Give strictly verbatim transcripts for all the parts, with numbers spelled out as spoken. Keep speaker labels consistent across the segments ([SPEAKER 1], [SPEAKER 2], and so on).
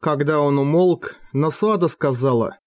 [SPEAKER 1] Когда он умолк, Насуада сказала: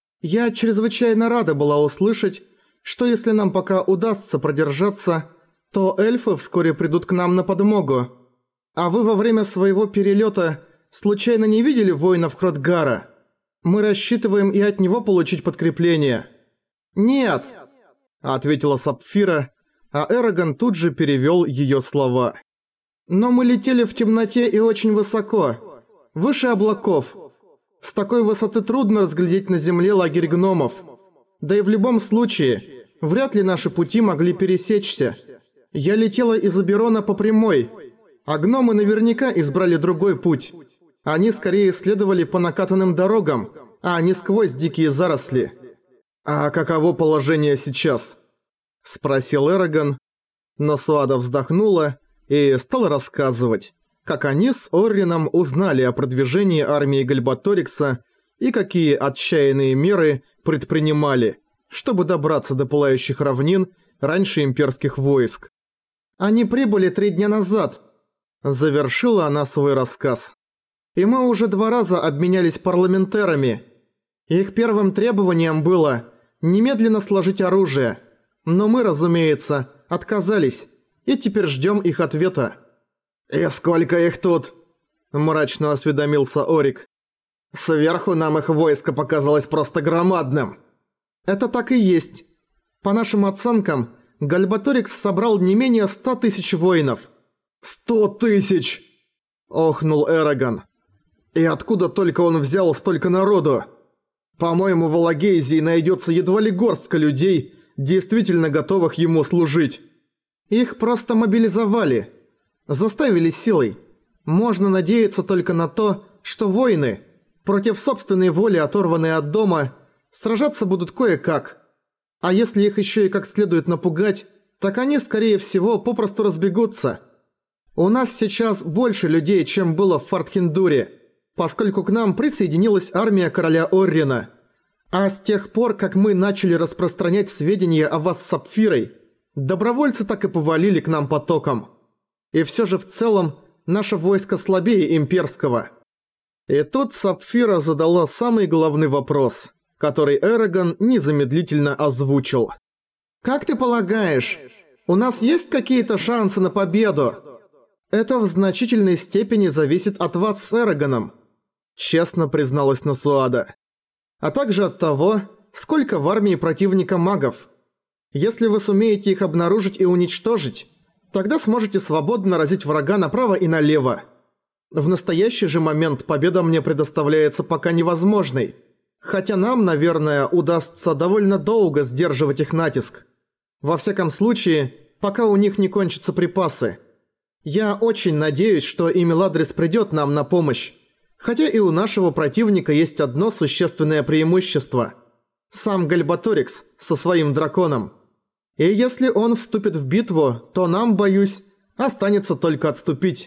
[SPEAKER 1] «Я чрезвычайно рада была услышать, что если нам пока удастся продержаться, то эльфы вскоре придут к нам на подмогу. А вы во время своего перелета случайно не видели воинов Хротгара? Мы рассчитываем и от него получить подкрепление». «Нет», — ответила Сапфира, а Эрагон тут же перевёл её слова. «Но мы летели в темноте и очень высоко, выше облаков. С такой высоты трудно разглядеть на земле лагерь гномов. Да и в любом случае, вряд ли наши пути могли пересечься. Я летела из Аберона по прямой, а гномы наверняка избрали другой путь. Они скорее следовали по накатанным дорогам, а не сквозь дикие заросли». «А каково положение сейчас?» – спросил Эрагон, но Суада вздохнула и стала рассказывать, как они с Оррином узнали о продвижении армии Гальбаторикса и какие отчаянные меры предпринимали, чтобы добраться до пылающих равнин раньше имперских войск. «Они прибыли три дня назад», – завершила она свой рассказ. «И мы уже два раза обменялись парламентерами. Их первым требованием было немедленно сложить оружие, но мы, разумеется, отказались, и теперь ждем их ответа». «И сколько их тут?» – мрачно осведомился Орик. «Сверху нам их войско показалось просто громадным». «Это так и есть. По нашим оценкам, Гальбаторикс собрал не менее ста тысяч воинов». «Сто тысяч!» – охнул Эрагон. «И откуда только он взял столько народу? По-моему, в Алагейзии найдется едва ли горстка людей, действительно готовых ему служить». «Их просто мобилизовали. Заставили силой. Можно надеяться только на то, что воины, против собственной воли оторванные от дома, сражаться будут кое-как. А если их еще и как следует напугать, так они, скорее всего, попросту разбегутся. У нас сейчас больше людей, чем было в Фортхендуре, поскольку к нам присоединилась армия короля Оррина. А с тех пор, как мы начали распространять сведения о вас с Сапфирой, добровольцы так и повалили к нам потоком. И все же в целом наше войско слабее имперского». И тут Сапфира задала самый главный вопрос, который Эрагон незамедлительно озвучил. «Как ты полагаешь, у нас есть какие-то шансы на победу?» «Это в значительной степени зависит от вас с Эрагоном», честно призналась Насуада. «А также от того, сколько в армии противника магов. Если вы сумеете их обнаружить и уничтожить, тогда сможете свободно разить врага направо и налево. В настоящий же момент победа мне предоставляется пока невозможной, хотя нам, наверное, удастся довольно долго сдерживать их натиск. Во всяком случае, пока у них не кончатся припасы. Я очень надеюсь, что и Меладрис придёт нам на помощь, хотя и у нашего противника есть одно существенное преимущество. Сам Гальбаторикс со своим драконом. И если он вступит в битву, то нам, боюсь, останется только отступить».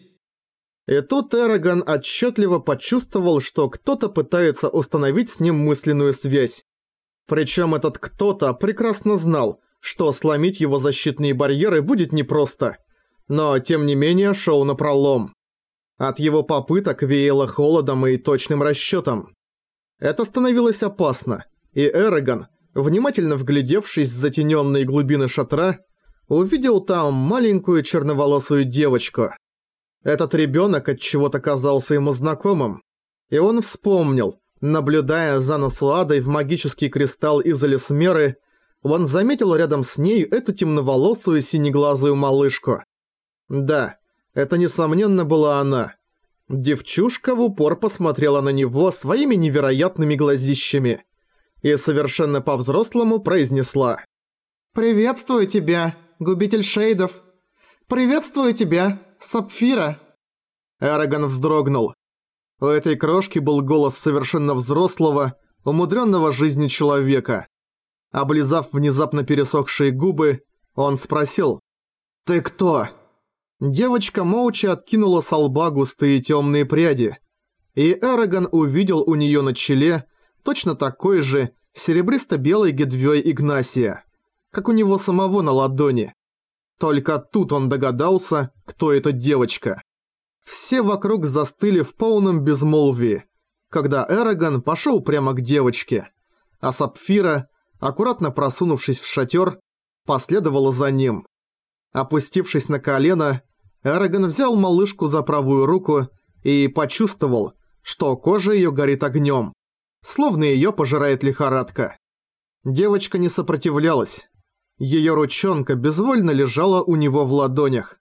[SPEAKER 1] И тут Эрагон отчетливо почувствовал, что кто-то пытается установить с ним мысленную связь. Причем этот кто-то прекрасно знал, что сломить его защитные барьеры будет непросто. Но, тем не менее, шел напролом. От его попыток веяло холодом и точным расчетом. Это становилось опасно, и Эрагон, внимательно вглядевшись в затененные глубины шатра, увидел там маленькую черноволосую девочку. Этот ребенок отчего-то казался ему знакомым, и он вспомнил, наблюдая за Насуадой в магический кристалл из Элисмеры, он заметил рядом с ней эту темноволосую синеглазую малышку. Да, это несомненно была она. Девчушка в упор посмотрела на него своими невероятными глазищами и совершенно по-взрослому произнесла: «Приветствую тебя, губитель шейдов! Приветствую тебя, Сапфира!» Эрагон вздрогнул. У этой крошки был голос совершенно взрослого, умудренного жизнью человека. Облизав внезапно пересохшие губы, он спросил: «Ты кто?» Девочка молча откинула со лба густые темные пряди, и Эрагон увидел у нее на челе точно такой же серебристо-белый гедвёй Игнасия, как у него самого на ладони. Только тут он догадался, кто эта девочка. Все вокруг застыли в полном безмолвии, когда Эрагон пошел прямо к девочке, а Сапфира, аккуратно просунувшись в шатер, последовала за ним. Опустившись на колено, Эрагон взял малышку за правую руку и почувствовал, что кожа ее горит огнем, словно ее пожирает лихорадка. Девочка не сопротивлялась. Ее ручонка безвольно лежала у него в ладонях,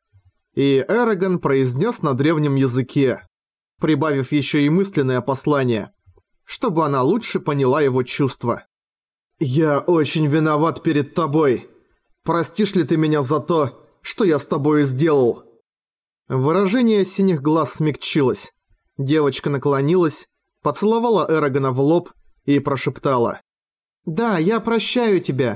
[SPEAKER 1] и Эрагон произнес на древнем языке, прибавив еще и мысленное послание, чтобы она лучше поняла его чувства. «Я очень виноват перед тобой. Простишь ли ты меня за то, что я с тобой сделал?» Выражение синих глаз смягчилось. Девочка наклонилась, поцеловала Эрагона в лоб и прошептала: «Да, я прощаю тебя».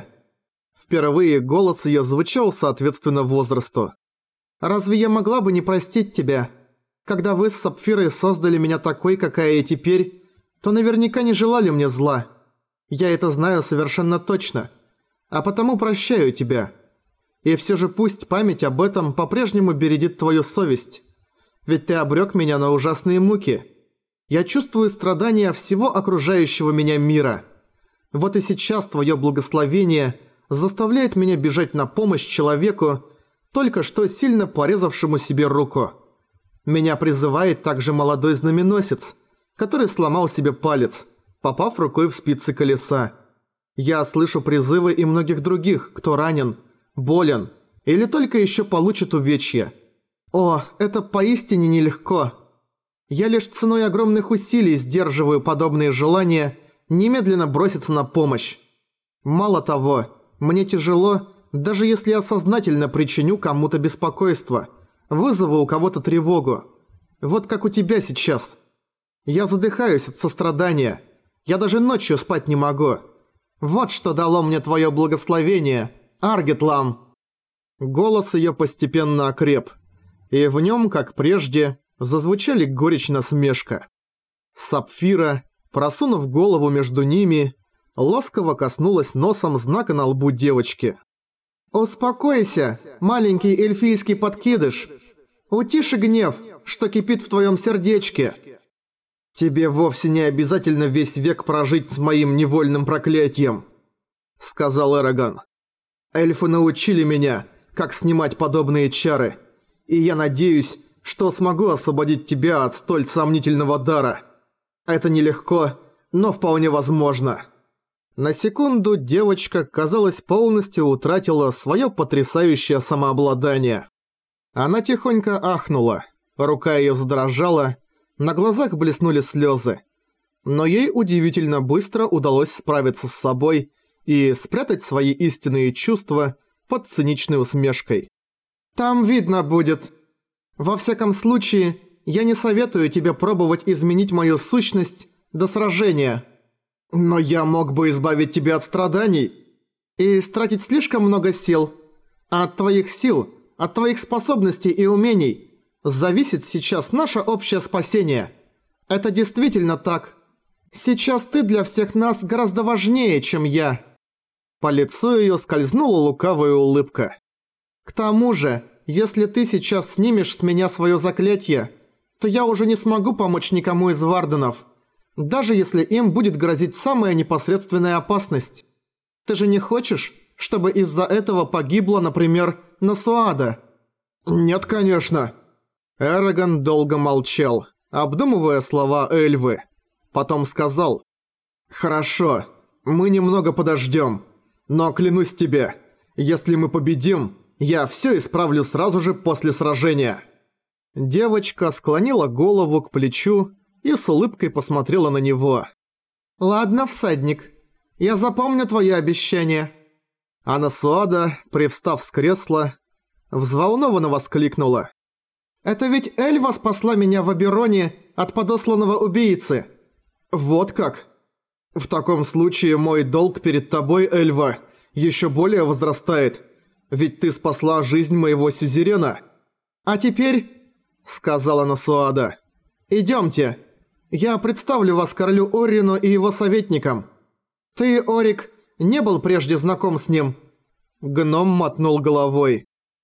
[SPEAKER 1] Впервые голос её звучал соответственно возрасту. «Разве я могла бы не простить тебя? Когда вы с Сапфирой создали меня такой, какая я теперь, то наверняка не желали мне зла. Я это знаю совершенно точно. А потому прощаю тебя. И всё же пусть память об этом по-прежнему бередит твою совесть. Ведь ты обрёк меня на ужасные муки. Я чувствую страдания всего окружающего меня мира. Вот и сейчас твое благословение заставляет меня бежать на помощь человеку, только что сильно порезавшему себе руку. Меня призывает также молодой знаменосец, который сломал себе палец, попав рукой в спицы колеса. Я слышу призывы и многих других, кто ранен, болен или только еще получит увечья. О, это поистине нелегко. Я лишь ценой огромных усилий сдерживаю подобные желания немедленно броситься на помощь. Мало того, мне тяжело, даже если я сознательно причиню кому-то беспокойство, вызову у кого-то тревогу. Вот как у тебя сейчас. Я задыхаюсь от сострадания. Я даже ночью спать не могу. Вот что дало мне твое благословение, Аргитлам. Голос ее постепенно окреп, и в нем, как прежде, зазвучали горечь насмешка. Сапфира, просунув голову между ними, ласково коснулась носом знака на лбу девочки. «Успокойся, маленький эльфийский подкидыш. Утиши гнев, что кипит в твоем сердечке. Тебе вовсе не обязательно весь век прожить с моим невольным проклятием», — сказал Эрагон. «Эльфы научили меня, как снимать подобные чары, и я надеюсь, что смогу освободить тебя от столь сомнительного дара. Это нелегко, но вполне возможно». На секунду девочка, казалось, полностью утратила свое потрясающее самообладание. Она тихонько ахнула, рука ее задрожала, на глазах блеснули слезы. Но ей удивительно быстро удалось справиться с собой и спрятать свои истинные чувства под циничной усмешкой. «Там видно будет. Во всяком случае, я не советую тебе пробовать изменить мою сущность до сражения. Но я мог бы избавить тебя от страданий и истратить слишком много сил. А от твоих сил, от твоих способностей и умений зависит сейчас наше общее спасение. Это действительно так. Сейчас ты для всех нас гораздо важнее, чем я». По лицу её скользнула лукавая улыбка. «К тому же, если ты сейчас снимешь с меня своё заклятие, то я уже не смогу помочь никому из Варденов, даже если им будет грозить самая непосредственная опасность. Ты же не хочешь, чтобы из-за этого погибла, например, Насуада?» «Нет, конечно». Эрагон долго молчал, обдумывая слова Эльвы. Потом сказал: «Хорошо, мы немного подождем, но клянусь тебе, если мы победим, я все исправлю сразу же после сражения». Девочка склонила голову к плечу и с улыбкой посмотрела на него. «Ладно, всадник, я запомню твое обещание». А Насуада, привстав с кресла, взволнованно воскликнула: «Это ведь Эльва спасла меня в Абероне от подосланного убийцы». «Вот как? В таком случае мой долг перед тобой, Эльва, еще более возрастает, ведь ты спасла жизнь моего сюзерена». «А теперь», — сказала Насуада, — «идемте. Я представлю вас королю Орину и его советникам. Ты, Орик, не был прежде знаком с ним?» Гном мотнул головой.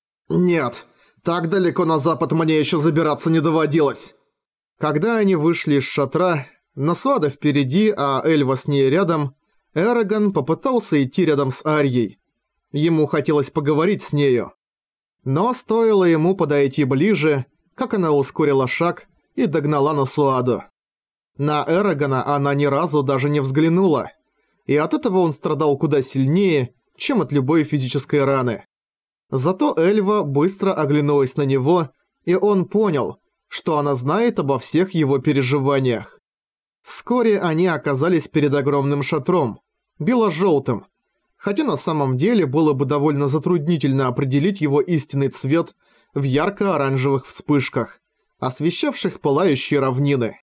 [SPEAKER 1] «Нет, так далеко на запад мне еще забираться не доводилось». Когда они вышли из шатра, Насуада впереди, а Эльва с ней рядом, Эрагон попытался идти рядом с Арьей. Ему хотелось поговорить с нею. Но стоило ему подойти ближе, как она ускорила шаг и догнала Насуаду. На Эрагона она ни разу даже не взглянула, и от этого он страдал куда сильнее, чем от любой физической раны. Зато Эльва быстро оглянулась на него, и он понял, что она знает обо всех его переживаниях. Вскоре они оказались перед огромным шатром, бело-желтым, хотя на самом деле было бы довольно затруднительно определить его истинный цвет в ярко-оранжевых вспышках, освещавших пылающие равнины.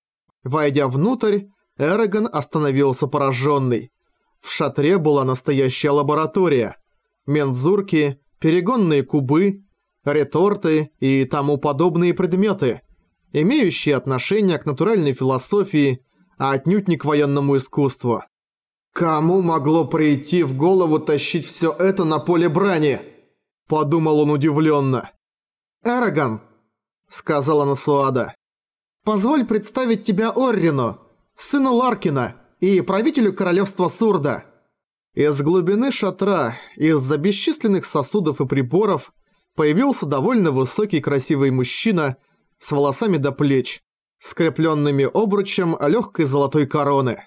[SPEAKER 1] Войдя внутрь, Эрагон остановился пораженный. В шатре была настоящая лаборатория. Мензурки, перегонные кубы, реторты и тому подобные предметы, имеющие отношение к натуральной философии, а отнюдь не к военному искусству. «Кому могло прийти в голову тащить все это на поле брани?» – подумал он удивленно. «Эрагон», – сказала Насуада, – «позволь представить тебя Оррину, сыну Ларкина и правителю королевства Сурда». Из глубины шатра, из-за бесчисленных сосудов и приборов, появился довольно высокий красивый мужчина с волосами до плеч, скрепленными обручем легкой золотой короны.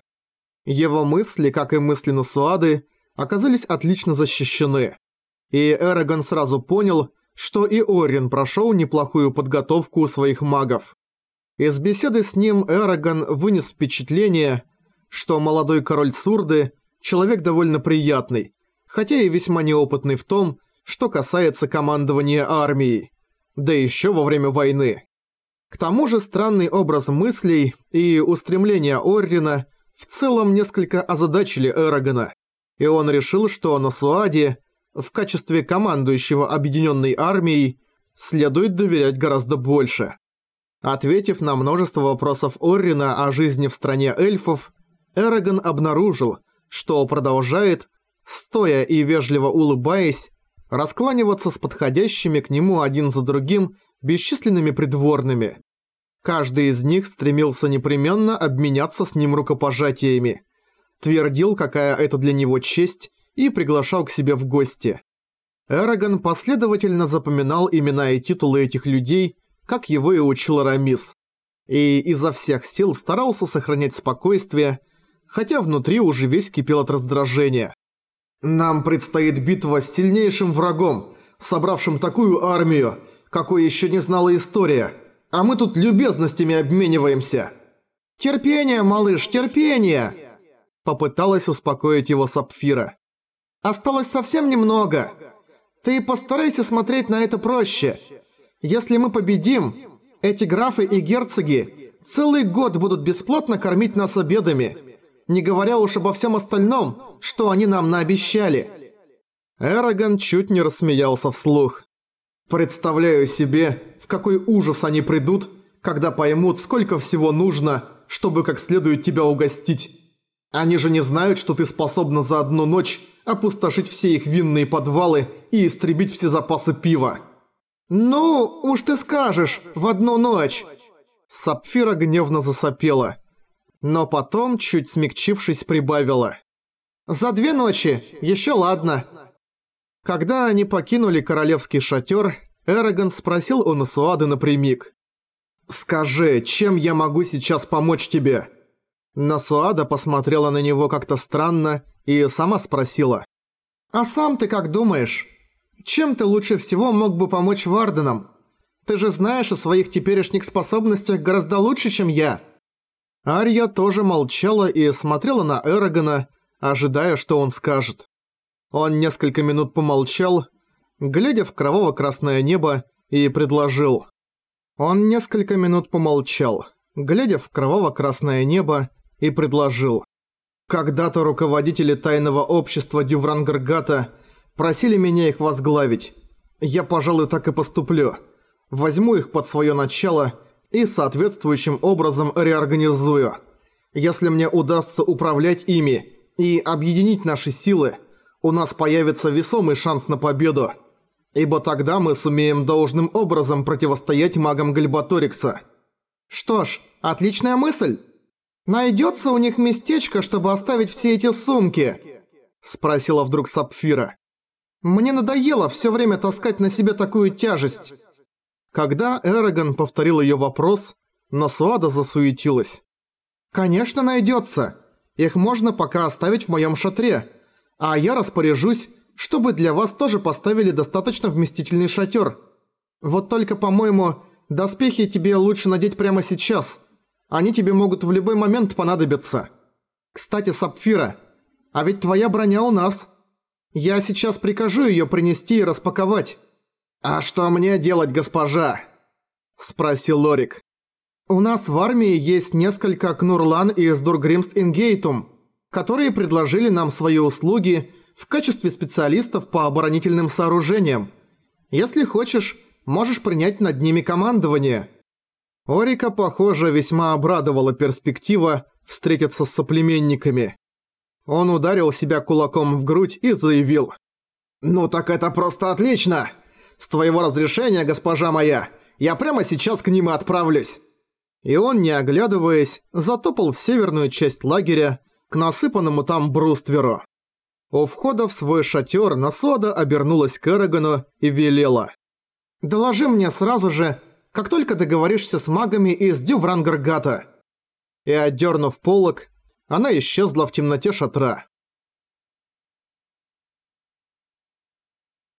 [SPEAKER 1] Его мысли, как и мысли Насуады, оказались отлично защищены. И Эрагон сразу понял, что и Оррин прошел неплохую подготовку у своих магов. Из беседы с ним Эрагон вынес впечатление, что молодой король Сурды – человек довольно приятный, хотя и весьма неопытный в том, что касается командования армией, да еще во время войны. К тому же странный образ мыслей и устремления Оррина в целом несколько озадачили Эрагона, и он решил, что Насуаде, в качестве командующего объединенной армией, следует доверять гораздо больше. Ответив на множество вопросов Оррина о жизни в стране эльфов, Эрагон обнаружил, что продолжает, стоя и вежливо улыбаясь, раскланиваться с подходящими к нему один за другим бесчисленными придворными. Каждый из них стремился непременно обменяться с ним рукопожатиями, твердил, какая это для него честь, и приглашал к себе в гости. Эрагон последовательно запоминал имена и титулы этих людей, как его и учил Арамис, и изо всех сил старался сохранять спокойствие, хотя внутри уже весь кипел от раздражения. «Нам предстоит битва с сильнейшим врагом, собравшим такую армию, какой еще не знала история, а мы тут любезностями обмениваемся». «Терпение, малыш, терпение!» Попыталась успокоить его Сапфира. «Осталось совсем немного. Ты постарайся смотреть на это проще. Если мы победим, эти графы и герцоги целый год будут бесплатно кормить нас обедами, не говоря уж обо всем остальном, что они нам наобещали». Эрагон чуть не рассмеялся вслух. «Представляю себе, в какой ужас они придут, когда поймут, сколько всего нужно, чтобы как следует тебя угостить. Они же не знают, что ты способна за одну ночь опустошить все их винные подвалы и истребить все запасы пива». «Ну, уж ты скажешь, в одну ночь!» Сапфира гневно засопела, но потом, чуть смягчившись, прибавила. «За две ночи, еще ладно». Когда они покинули королевский шатер, Эрагон спросил у Насуады напрямик. «Скажи, чем я могу сейчас помочь тебе?» Насуада посмотрела на него как-то странно и сама спросила. «А сам ты как думаешь? Чем ты лучше всего мог бы помочь Варденам? Ты же знаешь о своих теперешних способностях гораздо лучше, чем я». Арья тоже молчала и смотрела на Эрагона, ожидая, что он скажет. Он несколько минут помолчал, глядя в кроваво-красное небо, и предложил. Он несколько минут помолчал, глядя в кроваво-красное небо, и предложил. «Когда-то руководители тайного общества Дюврангаргата просили меня их возглавить. Я, пожалуй, так и поступлю. Возьму их под свое начало и соответствующим образом реорганизую. Если мне удастся управлять ими и объединить наши силы, у нас появится весомый шанс на победу. Ибо тогда мы сумеем должным образом противостоять магам Гальбаторикса». «Что ж, отличная мысль!» «Найдётся у них местечко, чтобы оставить все эти сумки?» – спросила вдруг Сапфира. «Мне надоело всё время таскать на себе такую тяжесть». Когда Эрагон повторил её вопрос, Насуада засуетилась. «Конечно найдётся. Их можно пока оставить в моём шатре, а я распоряжусь, чтобы для вас тоже поставили достаточно вместительный шатер. Вот только, по-моему, доспехи тебе лучше надеть прямо сейчас. Они тебе могут в любой момент понадобиться. Кстати, Сапфира, а ведь твоя броня у нас. Я сейчас прикажу её принести и распаковать». «А что мне делать, госпожа?» – спросил Лорик. «У нас в армии есть несколько Кнурлан из Дургримст Ингейтум, которые предложили нам свои услуги в качестве специалистов по оборонительным сооружениям. Если хочешь, можешь принять над ними командование». Орика, похоже, весьма обрадовала перспектива встретиться с соплеменниками. Он ударил себя кулаком в грудь и заявил: «Ну так это просто отлично! С твоего разрешения, госпожа моя, я прямо сейчас к ним и отправлюсь!» И он, не оглядываясь, затопал в северную часть лагеря, к насыпанному там брустверу. У входа в свой шатер Насуада обернулась к Эрагону и велела: «Доложи мне сразу же, как только договоришься с магами из Дюврангаргата». И, отдернув полог, она исчезла в темноте шатра.